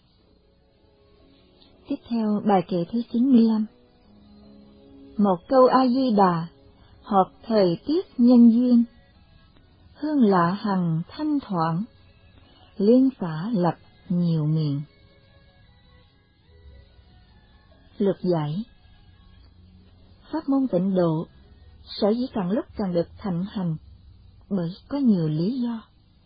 Tiếp theo, bài kệ thứ chín mươi lăm. Một câu A Di Đà, hợp thời tiết nhân duyên, hương lạ hằng thanh thoảng, liên xã lập nhiều miền. Lược giải: pháp môn Tịnh Độ sở dĩ càng lúc càng được thịnh hành bởi có nhiều lý do.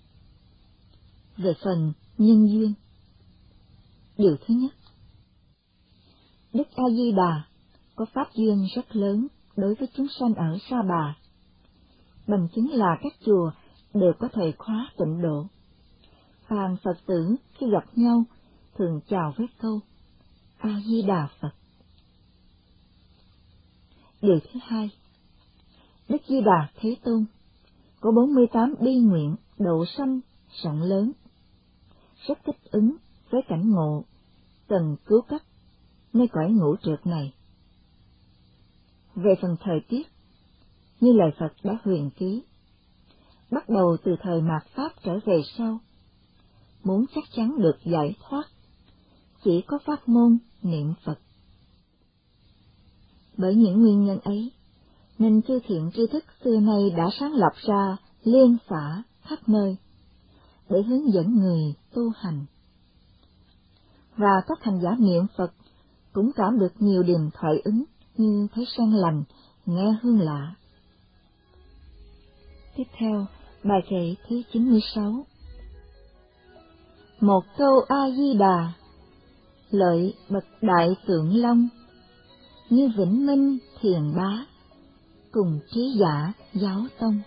Về phần nhân duyên, điều thứ nhất, Đức A Di Đà có pháp duyên rất lớn đối với chúng sanh ở Sa Bà, bằng chứng là các chùa đều có thời khóa Tịnh Độ. Phàm Phật tử khi gặp nhau thường chào với câu A Di Đà Phật. Điều thứ hai, Đức Di Đà Thế Tôn có bốn mươi tám bi nguyện độ sanh rộng lớn, rất thích ứng với cảnh ngộ cần cứu cấp nơi cõi ngũ trượt này. Về phần thời tiết, như lời Phật đã huyền ký. Bắt đầu từ thời mạt Pháp trở về sau, muốn chắc chắn được giải thoát, chỉ có pháp môn niệm Phật. Bởi những nguyên nhân ấy, nên chư thiện tri thức xưa nay đã sáng lập ra liên xã khắp nơi, để hướng dẫn người tu hành. Và các hành giả niệm Phật cũng cảm được nhiều điềm thoại ứng như thấy sen lành, nghe hương lạ. Tiếp theo, bài kệ thứ chín mươi sáu. Một câu A-di-đà, lợi bậc đại tượng long, như Vĩnh Minh Thiền Bá, cùng trí giả giáo tông.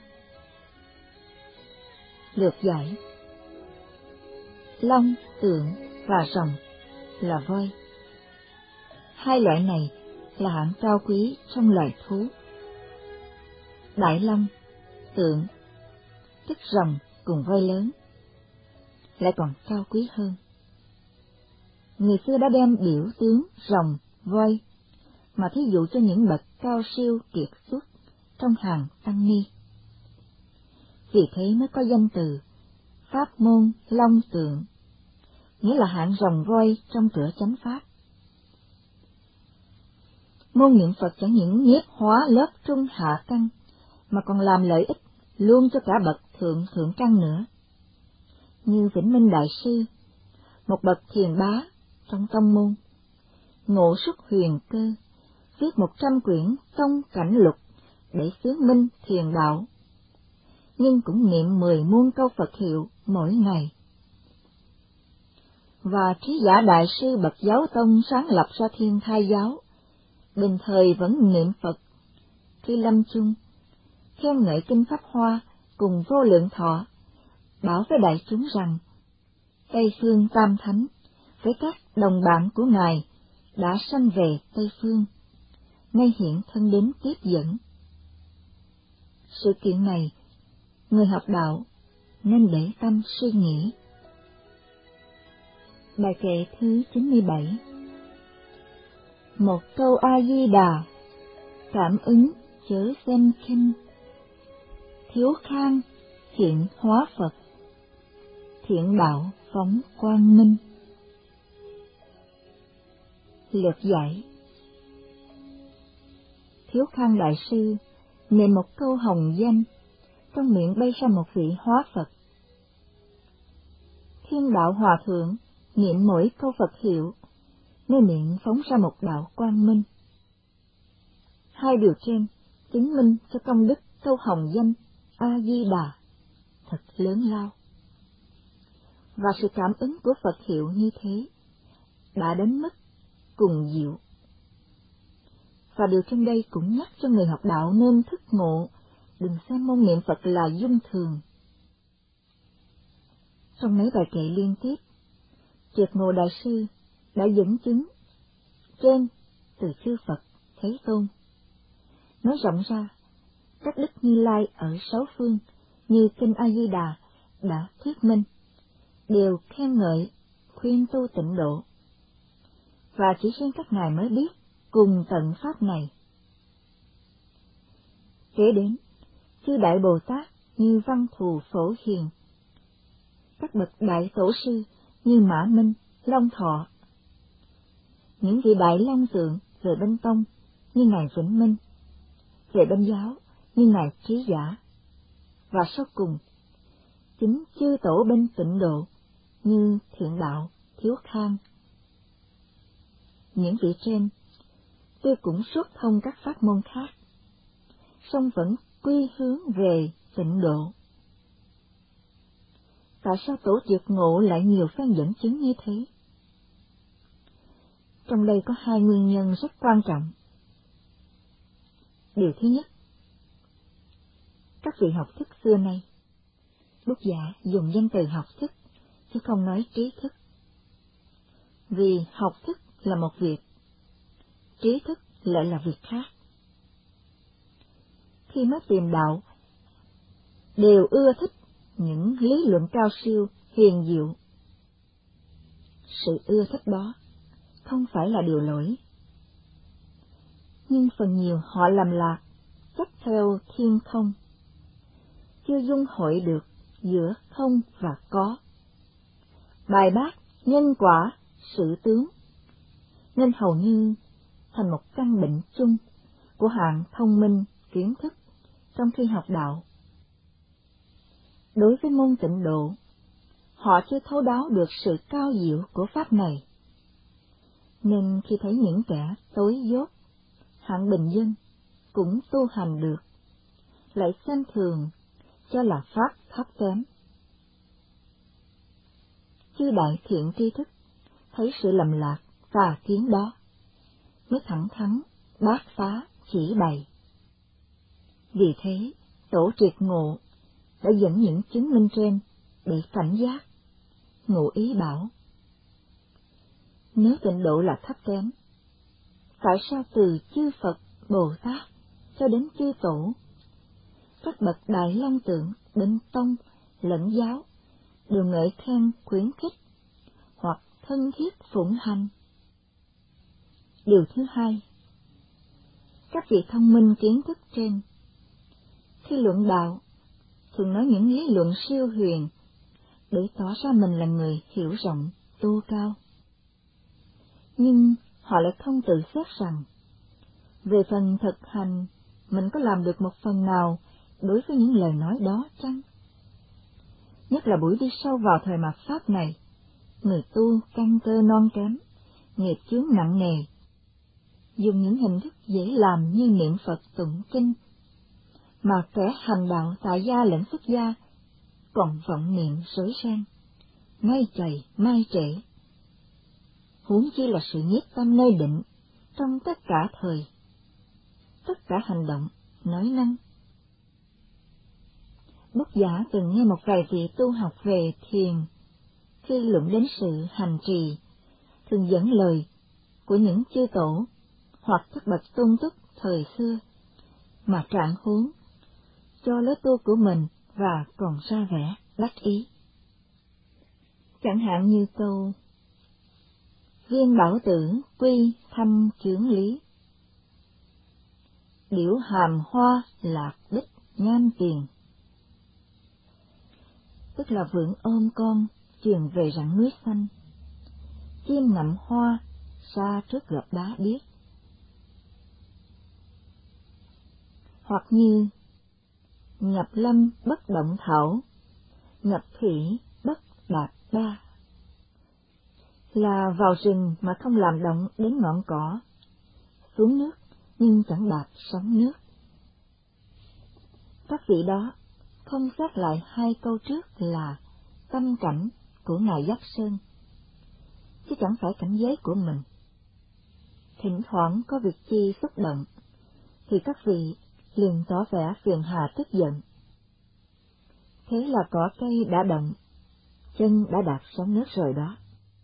Lược giải: long, tượng và rồng là voi. Hai loại này là hạng cao quý trong loài thú. Đại long, tượng, tức rồng cùng voi lớn, lại còn cao quý hơn. Người xưa đã đem biểu tướng rồng, voi mà thí dụ cho những bậc cao siêu kiệt xuất trong hàng tăng ni. Vì thế mới có danh từ pháp môn long tượng, nghĩa là hạng rồng voi trong cửa chánh pháp. Môn niệm Phật chẳng những nhiếp hóa lớp trung hạ căn, mà còn làm lợi ích luôn cho cả bậc thượng thượng căn nữa. Như Vĩnh Minh Đại Sư, một bậc thiền bá trong tông môn, ngộ xuất huyền cơ, viết một trăm quyển tông cảnh lục để xướng minh thiền đạo, nhưng cũng niệm mười muôn câu Phật hiệu mỗi ngày. Và trí giả Đại Sư bậc giáo tông sáng lập ra Thiên Thai giáo, bình thời vẫn niệm Phật. Khi lâm chung, khen ngợi kinh Pháp Hoa cùng Vô Lượng Thọ, bảo với đại chúng rằng Tây Phương Tam Thánh với các đồng bạn của Ngài đã sanh về Tây Phương, nay hiện thân đến tiếp dẫn. Sự kiện này, người học đạo nên để tâm suy nghĩ. Bài kệ thứ chín mươi bảy. Một câu A-di-đà, cảm ứng chớ xem khinh, thiếu khang hiện hóa Phật, thiện đạo phóng quang minh. Lược giải: Thiếu Khang Đại Sư niệm một câu hồng danh, trong miệng bay ra một vị hóa Phật. Thiên Đạo Hòa Thượng niệm mỗi câu Phật hiệu, nơi miệng phóng ra một đạo quang minh. Hai điều trên chứng minh cho công đức câu hồng danh A-di-đà thật lớn lao. Và sự cảm ứng của Phật hiệu như thế đã đến mức cùng diệu. Và điều trên đây cũng nhắc cho người học đạo nên thức ngộ, đừng xem môn niệm Phật là dung thường. Trong mấy bài kệ liên tiếp, Triệt Ngộ Đại Sư đã dẫn chứng trên từ chư Phật Thế Tôn. Nói rộng ra, các đức Như Lai ở sáu phương như kinh A-di-đà đã thuyết minh, đều khen ngợi, khuyên tu tịnh độ. Và chỉ riêng các ngài mới biết cùng tận pháp này. Kế đến, chư Đại Bồ Tát như Văn Thù Phổ Hiền, các bậc Đại Tổ Sư như Mã Minh, Long Thọ, những vị Đại Long Tượng về bên tông như Ngài Vĩnh Minh, về bên giáo như Ngài Trí Giả, và sau cùng, chính chư Tổ bên tịnh độ như Thiện Đạo, Thiếu Khang. Những vị trên, tôi cũng xuất thông các pháp môn khác, song vẫn quy hướng về tịnh độ. Tại sao Tổ Triệt Ngộ lại nhiều phen dẫn chứng như thế? Trong đây có hai nguyên nhân rất quan trọng. Điều thứ nhất, các vị học thức xưa nay, Bút Giả dùng danh từ học thức, chứ không nói trí thức. Vì học thức là một việc, trí thức lại là việc khác. Khi mới tìm đạo, đều ưa thích những lý luận cao siêu, huyền diệu. Sự ưa thích đó không phải là điều lỗi. Nhưng phần nhiều họ lầm lạc, chấp theo thiên không, chưa dung hội được giữa không và có, bài bác nhân quả sự tướng, nên hầu như thành một căn bệnh chung của hạng thông minh kiến thức trong khi học đạo. Đối với môn Tịnh Độ, họ chưa thấu đáo được sự cao diệu của pháp này, nên khi thấy những kẻ tối dốt, hạng bình dân cũng tu hành được, lại xem thường cho là pháp thấp kém. Chư đại thiện tri thức thấy sự lầm lạc và kiến đó, mới thẳng thắn bác phá chỉ bày. Vì thế, tổ triệt ngộ đã dẫn những chứng minh trên để cảnh giác. Ngụ ý bảo, nếu Tịnh Độ là thấp kém, tại sao từ chư Phật, Bồ Tát cho đến chư Tổ, các bậc Đại Long Tượng bên tông lẫn giáo đều ngợi khen khuyến khích hoặc thân thiết phụng hành? Điều thứ hai, các vị thông minh kiến thức trên, khi luận đạo, thường nói những lý luận siêu huyền để tỏ ra mình là người hiểu rộng, tu cao. Nhưng họ lại không tự xét rằng, về phần thực hành, mình có làm được một phần nào đối với những lời nói đó chăng? Nhất là buổi đi sâu vào thời mạt Pháp này, người tu căn cơ non kém, nghiệp chướng nặng nề, dùng những hình thức dễ làm như niệm Phật tụng kinh, mà kẻ hành đạo tại gia lẫn xuất gia còn vọng niệm rối ren, nay chày mai trễ. Huống chi là sự nhiếp tâm nơi định trong tất cả thời, tất cả hành động, nói năng. Bút giả từng nghe một vài vị tu học về thiền, khi luận đến sự hành trì, thường dẫn lời của những chư tổ hoặc các bậc tôn túc thời xưa, mà trạng huống cho lối tu của mình và còn ra vẻ đắc ý. Chẳng hạn như câu viên bảo tử quy thăm chướng lý, điểu hàm hoa lạc đích nhan tiền, tức là vượn ôm con truyền về rặng núi xanh, chim ngậm hoa xa trước gập đá biếc. Hoặc như nhập lâm bất động thảo, nhập thủy bất đạt đa, là vào rừng mà không làm động đến ngọn cỏ, xuống nước nhưng chẳng đạt sóng nước. Các vị đó không xét lại hai câu trước là tâm cảnh của Ngài Giác Sơn, chứ chẳng phải cảnh giới của mình. Thỉnh thoảng có việc chi xúc động, thì các vị liền tỏ vẻ phiền hà tức giận. Thế là cỏ cây đã động, chân đã đạt sóng nước rồi đó.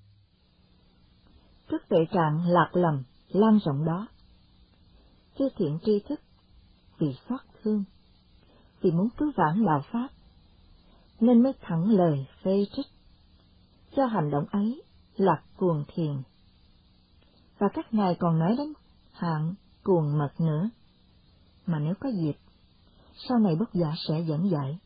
Trước tuệ trạng lạc lầm lan rộng đó, chư thiện tri thức vì xót thương, vì muốn cứu vãn đạo pháp, nên mới thẳng lời phê trích, cho hành động ấy là cuồng thiền. Và các ngài còn nói đến hạng cuồng mật nữa, mà nếu có dịp, sau này Bút giả sẽ dẫn giải.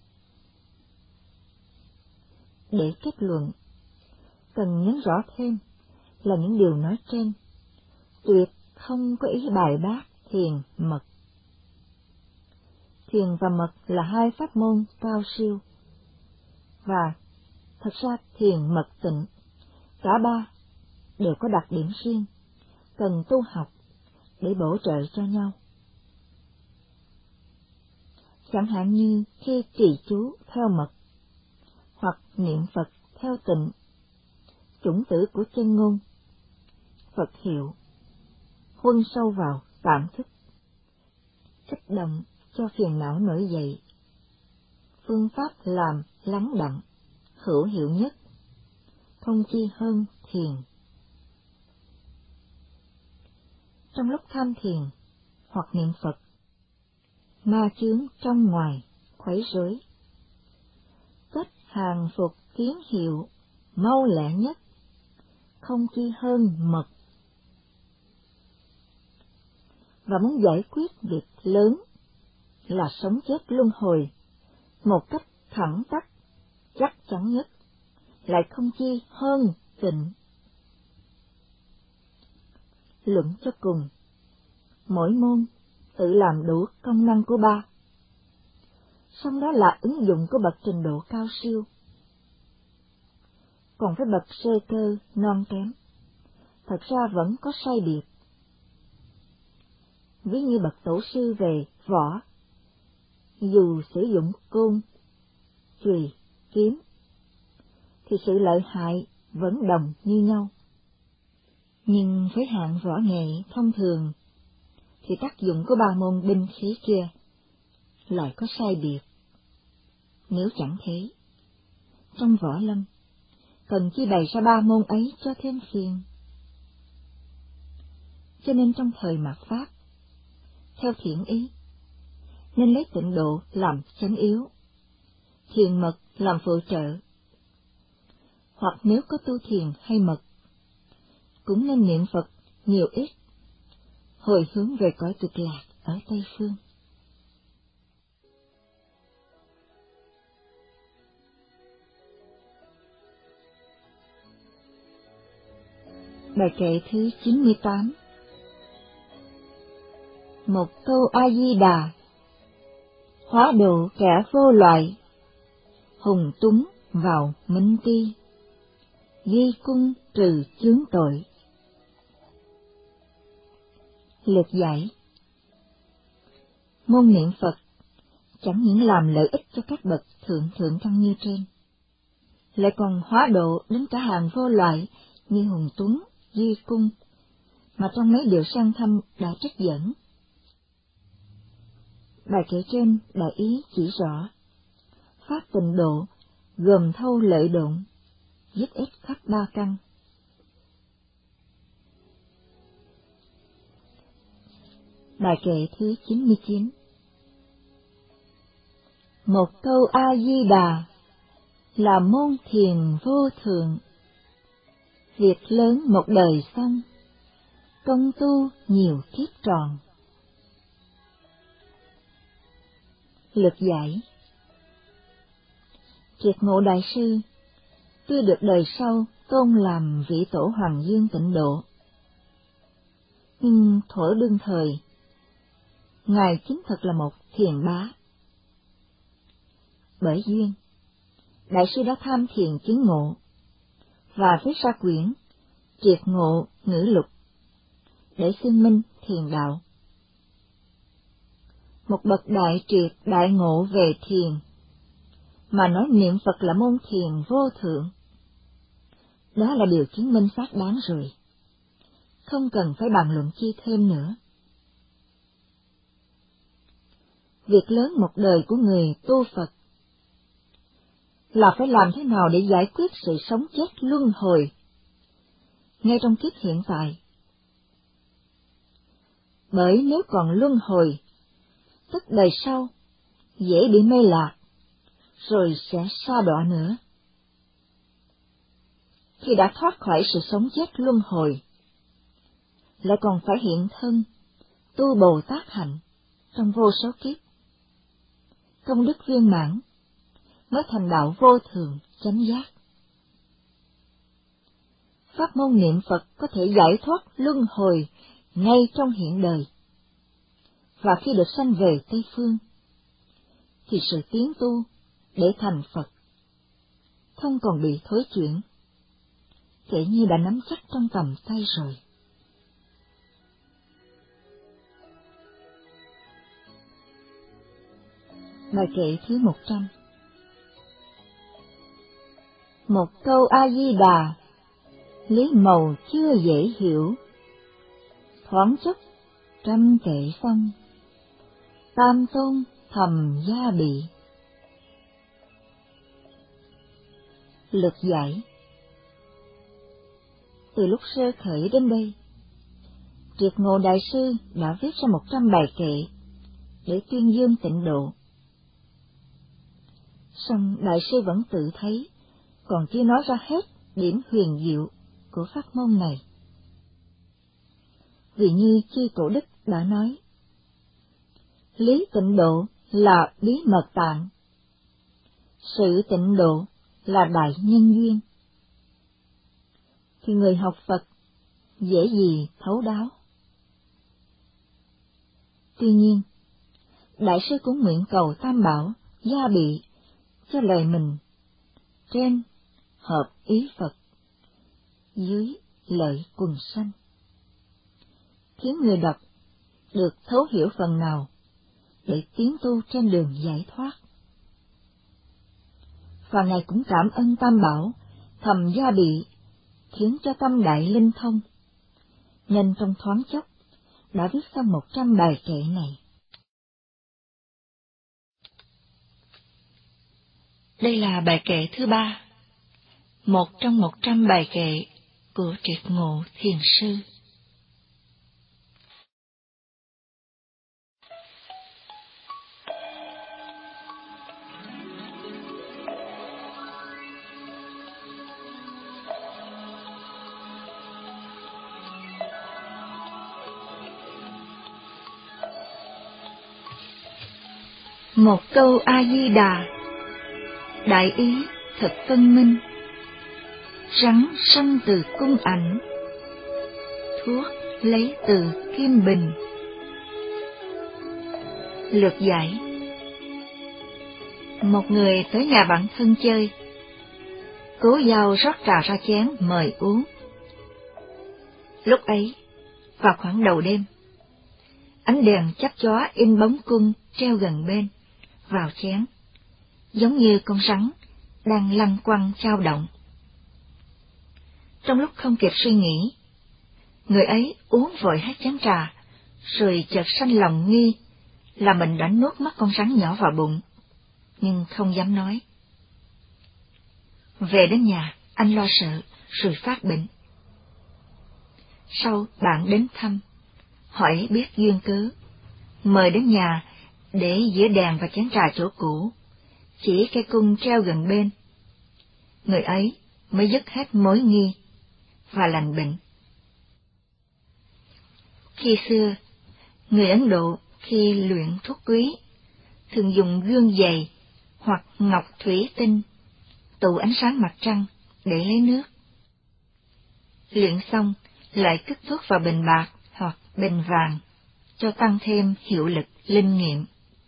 Để kết luận, cần nhấn rõ thêm là những điều nói trên tuyệt không có ý bài bác thiền mật. Thiền và mật là hai pháp môn cao siêu, và thật ra thiền mật tịnh, cả ba đều có đặc điểm riêng, cần tu học để bổ trợ cho nhau. Chẳng hạn như khi trì chú theo mật, hoặc niệm Phật theo tịnh, chủng tử của chân ngôn, Phật hiệu, huân sâu vào tạm thức, kích động cho phiền não nổi dậy. Phương pháp làm lắng đặng, hữu hiệu nhất, không chi hơn thiền. Trong lúc tham thiền hoặc niệm Phật, ma chướng trong ngoài khuấy rối, cách hàng phục kiến hiệu mau lẹ nhất, không chi hơn mật. Và muốn giải quyết việc lớn là sống chết luân hồi, một cách thẳng tắp, chắc chắn nhất, lại không chi hơn tịnh. Luận cho cùng, mỗi môn tự làm đủ công năng của ba, song đó là ứng dụng của bậc trình độ cao siêu. Còn với bậc sơ cơ non kém, thật ra vẫn có sai biệt. Ví như bậc tổ sư về võ, dù sử dụng côn, chùy, kiếm, thì sự lợi hại vẫn đồng như nhau. Nhưng với hạng võ nghệ thông thường, thì tác dụng của ba môn binh khí kia lại có sai biệt. Nếu chẳng thế, trong võ lâm, cần chi bày ra ba môn ấy cho thêm phiền. Cho nên trong thời mạt Pháp, theo thiện ý, nên lấy tịnh độ làm chánh yếu, thiền mật làm phụ trợ. Hoặc nếu có tu thiền hay mật, cũng nên niệm Phật nhiều ít, hồi hướng về cõi cực lạc ở Tây Phương. Bài kệ thứ chín mươi tám. Một câu A-di-đà, hóa độ kẻ vô loại, hùng túng vào minh ti, duy cung trừ chướng tội. Lược giải: môn niệm Phật chẳng những làm lợi ích cho các bậc thượng thượng căn như trên, lại còn hóa độ đến cả hàng vô loại như hùng tuấn, duy cung, mà trong mấy điều sang thăm đã trích dẫn. Bài kể trên đại ý chỉ rõ, pháp tịnh độ gồm thâu lợi độn, dứt ích khắp ba căn. Bài kệ thứ chín mươi chín. Một câu A-di-đà là môn thiền vô thượng, việc lớn một đời xong, công tu nhiều kiếp tròn. Lược giải: Triệt Ngộ Đại Sư tuy được đời sau tôn làm vị tổ Hoàng Dương Tịnh Độ, nhưng thuở đương thời, Ngài chính thật là một thiền bá. Bởi duyên, Đại sư đã tham thiền chứng ngộ, và viết ra quyển Triệt Ngộ Ngữ Lục để xưng minh thiền đạo. Một bậc đại triệt đại ngộ về thiền, mà nói niệm Phật là môn thiền vô thượng, đó là điều chứng minh xác đáng rồi, không cần phải bàn luận chi thêm nữa. Việc lớn một đời của người tu Phật là phải làm thế nào để giải quyết sự sống chết luân hồi ngay trong kiếp hiện tại. Bởi nếu còn luân hồi, tức đời sau dễ bị mê lạc, rồi sẽ sa đọa nữa. Khi đã thoát khỏi sự sống chết luân hồi, lại còn phải hiện thân, tu Bồ Tát hạnh trong vô số kiếp, công đức viên mãn, mới thành đạo vô thường chánh giác. Pháp môn niệm Phật có thể giải thoát luân hồi ngay trong hiện đời, và khi được sanh về Tây Phương, thì sự tiến tu để thành Phật không còn bị thối chuyển, kể như đã nắm chắc trong tầm tay rồi. Bài kệ thứ một trăm. Một câu A-di-đà, lý màu chưa dễ hiểu, thoáng chốc trăm kệ xong, tam tôn thầm gia bị. Lược giải: từ lúc sơ khởi đến đây, Triệt Ngộ Đại Sư đã viết ra một trăm bài kệ để tuyên dương tịnh độ. Song Đại Sư vẫn tự thấy còn chưa nói ra hết điểm huyền diệu của pháp môn này. Vì như chư cổ đức đã nói, lý tịnh độ là bí mật tạng, sự tịnh độ là đại nhân duyên, thì người học Phật dễ gì thấu đáo. Tuy nhiên, Đại sư cũng nguyện cầu Tam Bảo gia bị cho lời mình, trên hợp ý Phật, dưới lợi quần sanh, khiến người đọc được thấu hiểu phần nào để tiến tu trên đường giải thoát. Và Ngài cũng cảm ơn Tam Bảo thầm gia bị, khiến cho tâm đại linh thông, nên trong thoáng chốc đã viết xong một trăm bài kệ này. Đây là bài kệ thứ ba, một trong một trăm bài kệ của Triệt Ngộ Thiền Sư. Một câu A-di-đà, đại ý thật phân minh, rắn sanh từ cung ảnh, thuốc lấy từ kim bình. Lược giải: một người tới nhà bạn thân chơi, cố giao rót trà ra chén mời uống. Lúc ấy, vào khoảng đầu đêm, ánh đèn chắp chóa in bóng cung treo gần bên vào chén, giống như con rắn đang lăn quăng chao động. Trong lúc không kịp suy nghĩ, người ấy uống vội hết chén trà, rồi chợt sanh lòng nghi là mình đã nuốt mất con rắn nhỏ vào bụng, nhưng không dám nói. Về đến nhà, anh lo sợ, rồi phát bệnh. Sau bạn đến thăm, hỏi biết duyên cớ, mời đến nhà để giữa đèn và chén trà chỗ cũ, chỉ cây cung treo gần bên. Người ấy mới dứt hết mối nghi và lành bệnh. Khi xưa, người Ấn Độ khi luyện thuốc quý thường dùng gương dày hoặc ngọc thủy tinh tụ ánh sáng mặt trăng để lấy nước. Luyện xong lại cất thuốc vào bình bạc hoặc bình vàng cho tăng thêm hiệu lực linh nghiệm.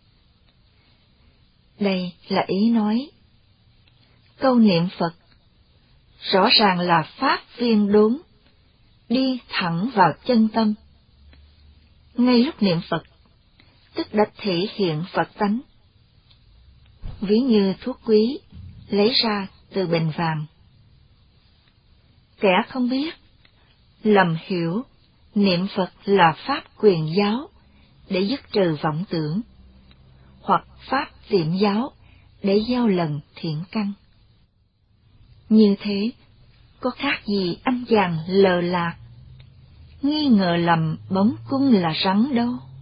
Đây là ý nói, câu niệm Phật rõ ràng là pháp viên đốn, đi thẳng vào chân tâm. Ngay lúc niệm Phật, tức đã thể hiện Phật tánh, ví như thuốc quý lấy ra từ bình vàng. Kẻ không biết, lầm hiểu niệm Phật là pháp quyền giáo để dứt trừ vọng tưởng, hoặc pháp tiệm giáo để gieo lần thiện căn. Như thế, có khác gì anh chàng lờ lạc, nghi ngờ lầm bóng cung là rắn đâu.